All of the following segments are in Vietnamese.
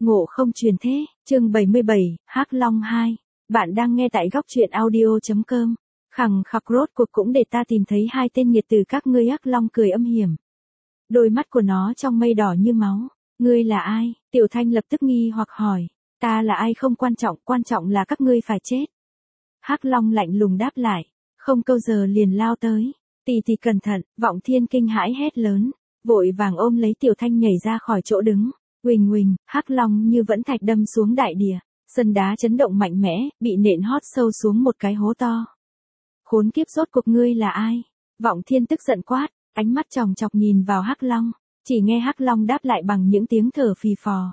Ngộ không truyền thế, chương 77, Hắc Long 2. Bạn đang nghe tại góc truyện audio.com. Khằng khặc rốt cuộc cũng để ta tìm thấy hai tên nghiệt từ các ngươi. Hắc Long cười âm hiểm. Đôi mắt của nó trong mây đỏ như máu. Ngươi là ai? Tiểu Thanh lập tức nghi hoặc hỏi. Ta là ai không quan trọng là các ngươi phải chết. Hắc Long lạnh lùng đáp lại. Không câu giờ liền lao tới. Tì tì cẩn thận, Vọng Thiên kinh hãi hét lớn. Vội vàng ôm lấy Tiểu Thanh nhảy ra khỏi chỗ đứng. Huỳnh huỳnh, Hắc Long như vẫn thạch đâm xuống đại địa, sân đá chấn động mạnh mẽ, bị nện hót sâu xuống một cái hố to. Khốn kiếp, rốt cuộc ngươi là ai? Vọng Thiên tức giận quát, ánh mắt chòng chọc nhìn vào Hắc Long, chỉ nghe Hắc Long đáp lại bằng những tiếng thở phì phò.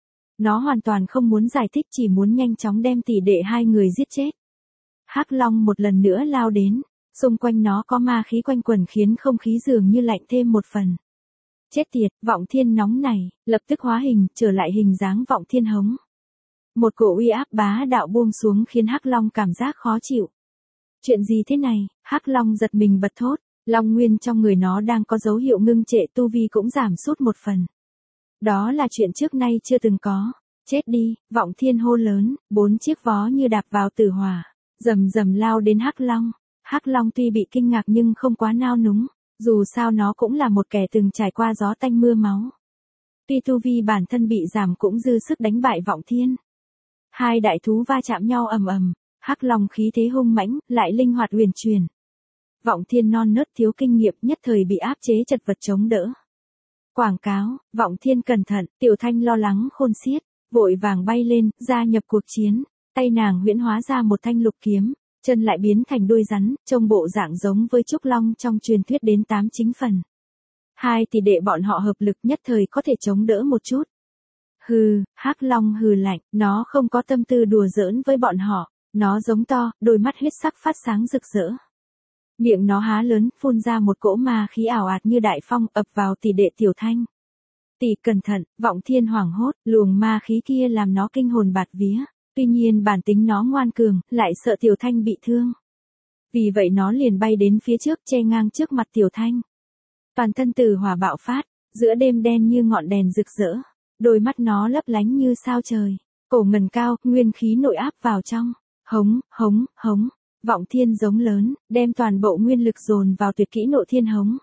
Nó hoàn toàn không muốn giải thích, chỉ muốn nhanh chóng đem tỷ đệ hai người giết chết. Hắc Long một lần nữa lao đến, xung quanh nó có ma khí quanh quẩn khiến không khí dường như lạnh thêm một phần. Chết tiệt, Vọng Thiên nóng này, lập tức hóa hình, trở lại hình dáng Vọng Thiên hống. Một cổ uy áp bá đạo buông xuống khiến Hắc Long cảm giác khó chịu. Chuyện gì thế này? Hắc Long giật mình bật thốt, Long nguyên trong người nó đang có dấu hiệu ngưng trệ, tu vi cũng giảm sút một phần. Đó là chuyện trước nay chưa từng có. Chết đi, Vọng Thiên hô lớn, 4 chiếc vó như đạp vào tử hỏa, rầm rầm lao đến Hắc Long. Hắc Long tuy bị kinh ngạc nhưng không quá nao núng. Dù sao nó cũng là một kẻ từng trải qua gió tanh mưa máu. Tuy tu vi bản thân bị giảm cũng dư sức đánh bại Vọng Thiên. Hai đại thú va chạm nhau ầm ầm, Hắc Long khí thế hung mãnh, lại linh hoạt huyền chuyển. Vọng Thiên non nớt thiếu kinh nghiệm nhất thời bị áp chế chật vật chống đỡ. Quảng cáo, Vọng Thiên cẩn thận, Tiểu Thanh lo lắng khôn xiết, vội vàng bay lên, gia nhập cuộc chiến, tay nàng huyễn hóa ra một thanh lục kiếm. Chân lại biến thành đuôi rắn, trông bộ dạng giống với trúc long trong truyền thuyết đến 8 chính phần. Hai tỷ đệ bọn họ hợp lực nhất thời có thể chống đỡ một chút. Hừ, Hắc Long hừ lạnh, nó không có tâm tư đùa giỡn với bọn họ, nó giống to, đôi mắt huyết sắc phát sáng rực rỡ. Miệng nó há lớn, phun ra một cỗ ma khí ảo ạt như đại phong ập vào tỷ đệ Tiểu Thanh. Tỷ cẩn thận, Vọng Thiên hoảng hốt, luồng ma khí kia làm nó kinh hồn bạt vía. Tuy nhiên bản tính nó ngoan cường, lại sợ Tiểu Thanh bị thương. Vì vậy nó liền bay đến phía trước, che ngang trước mặt Tiểu Thanh. Toàn thân tử hỏa bạo phát, giữa đêm đen như ngọn đèn rực rỡ. Đôi mắt nó lấp lánh như sao trời. Cổ ngần cao, nguyên khí nội áp vào trong. Hống, hống, hống. Vọng Thiên giống lớn, đem toàn bộ nguyên lực dồn vào tuyệt kỹ Nộ Thiên hống.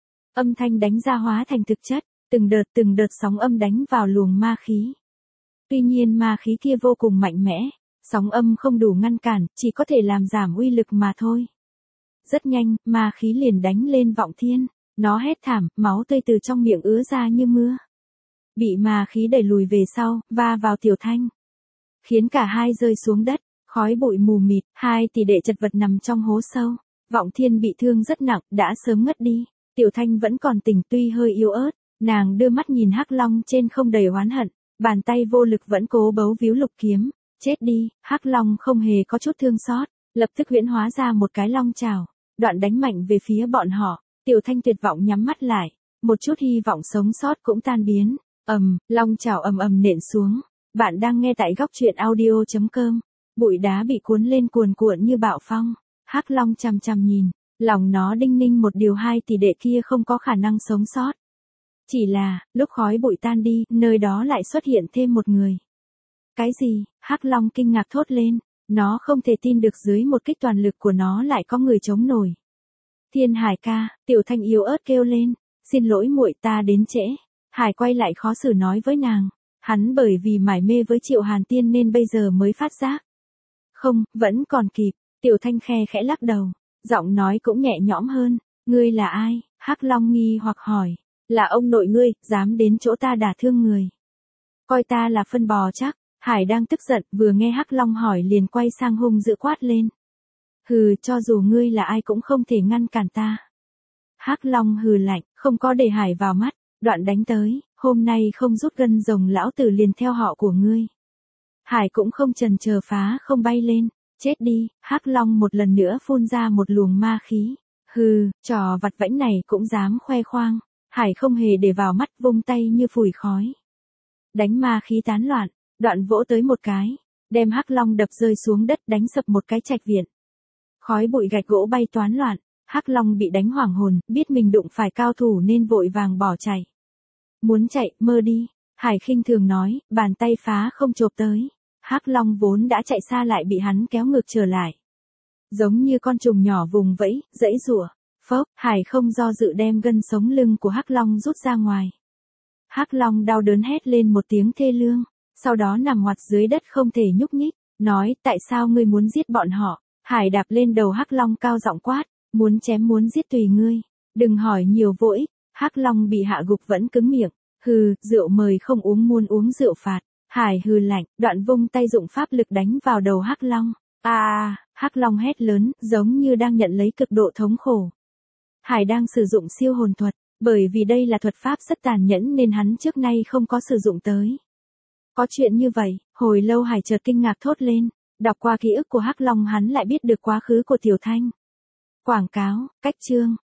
Âm thanh đánh ra hóa thành thực chất, từng đợt sóng âm đánh vào luồng ma khí. Tuy nhiên ma khí kia vô cùng mạnh mẽ, sóng âm không đủ ngăn cản, chỉ có thể làm giảm uy lực mà thôi. Rất nhanh, ma khí liền đánh lên Vọng Thiên, nó hét thảm, máu tươi từ trong miệng ứa ra như mưa. Bị ma khí đẩy lùi về sau, va vào Tiểu Thanh, khiến cả hai rơi xuống đất, khói bụi mù mịt, hai tỷ đệ chật vật nằm trong hố sâu. Vọng Thiên bị thương rất nặng, đã sớm ngất đi. Tiểu Thanh vẫn còn tỉnh tuy hơi yếu ớt, nàng đưa mắt nhìn Hắc Long trên không đầy oán hận. Bàn tay vô lực vẫn cố bấu víu lục kiếm. Chết đi, Hắc Long không hề có chút thương xót, lập tức huyễn hóa ra một cái long chảo, đoạn đánh mạnh về phía bọn họ. Tiểu Thanh tuyệt vọng nhắm mắt lại, một chút hy vọng sống sót cũng tan biến. Long chảo ầm ầm nện xuống. Bạn đang nghe tại góc truyện audio.com. Bụi đá bị cuốn lên cuồn cuộn như bão phong. Hắc Long chằm chằm nhìn, lòng nó đinh ninh một điều, hai tỷ đệ kia không có khả năng sống sót. Chỉ là, lúc khói bụi tan đi, nơi đó lại xuất hiện thêm một người. Cái gì? Hắc Long kinh ngạc thốt lên, nó không thể tin được dưới một kích toàn lực của nó lại có người chống nổi. Thiên Hải ca, Tiểu Thanh yếu ớt kêu lên, xin lỗi muội, ta đến trễ. Hải quay lại khó xử nói với nàng, hắn bởi vì mải mê với Triệu Hàn Tiên nên bây giờ mới phát giác. Không, vẫn còn kịp. Tiểu Thanh khe khẽ lắc đầu, giọng nói cũng nhẹ nhõm hơn. Ngươi là ai? Hắc Long nghi hoặc hỏi. Là ông nội ngươi, dám đến chỗ ta đả thương người. Coi ta là phân bò chắc. Hải đang tức giận, vừa nghe Hắc Long hỏi liền quay sang hung dữ quát lên. Hừ, cho dù ngươi là ai cũng không thể ngăn cản ta. Hắc Long hừ lạnh, không có để Hải vào mắt, đoạn đánh tới, hôm nay không rút gân rồng lão tử liền theo họ của ngươi. Hải cũng không chần chờ phá không bay lên, chết đi. Hắc Long một lần nữa phun ra một luồng ma khí. Hừ, trò vặt vãnh này cũng dám khoe khoang. Hải không hề để vào mắt, vung tay như phủi khói. Đánh ma khí tán loạn, đoạn vỗ tới một cái, đem Hắc Long đập rơi xuống đất, đánh sập một cái trạch viện. Khói bụi gạch gỗ bay toán loạn, Hắc Long bị đánh hoảng hồn, biết mình đụng phải cao thủ nên vội vàng bỏ chạy. Muốn chạy, mơ đi. Hải khinh thường nói, bàn tay phá không chộp tới. Hắc Long vốn đã chạy xa lại bị hắn kéo ngược trở lại. Giống như con trùng nhỏ vùng vẫy, giãy giụa. Phốc, Hải không do dự đem gân sống lưng của Hắc Long rút ra ngoài. Hắc Long đau đớn hét lên một tiếng thê lương, sau đó nằm ngoặt dưới đất không thể nhúc nhích, nói, tại sao ngươi muốn giết bọn họ? Hải đạp lên đầu Hắc Long cao giọng quát, muốn chém muốn giết tùy ngươi, đừng hỏi nhiều vô ích. Hắc Long bị hạ gục vẫn cứng miệng, hừ, rượu mời không uống muốn uống rượu phạt. Hải hừ lạnh, đoạn vung tay dụng pháp lực đánh vào đầu Hắc Long. Hắc Long hét lớn, giống như đang nhận lấy cực độ thống khổ. Hải đang sử dụng siêu hồn thuật, bởi vì đây là thuật pháp rất tàn nhẫn nên hắn trước nay không có sử dụng tới. Có chuyện như vậy, hồi lâu Hải chợt kinh ngạc thốt lên, đọc qua ký ức của Hắc Long hắn lại biết được quá khứ của Tiểu Thanh. Quảng cáo, cách chương,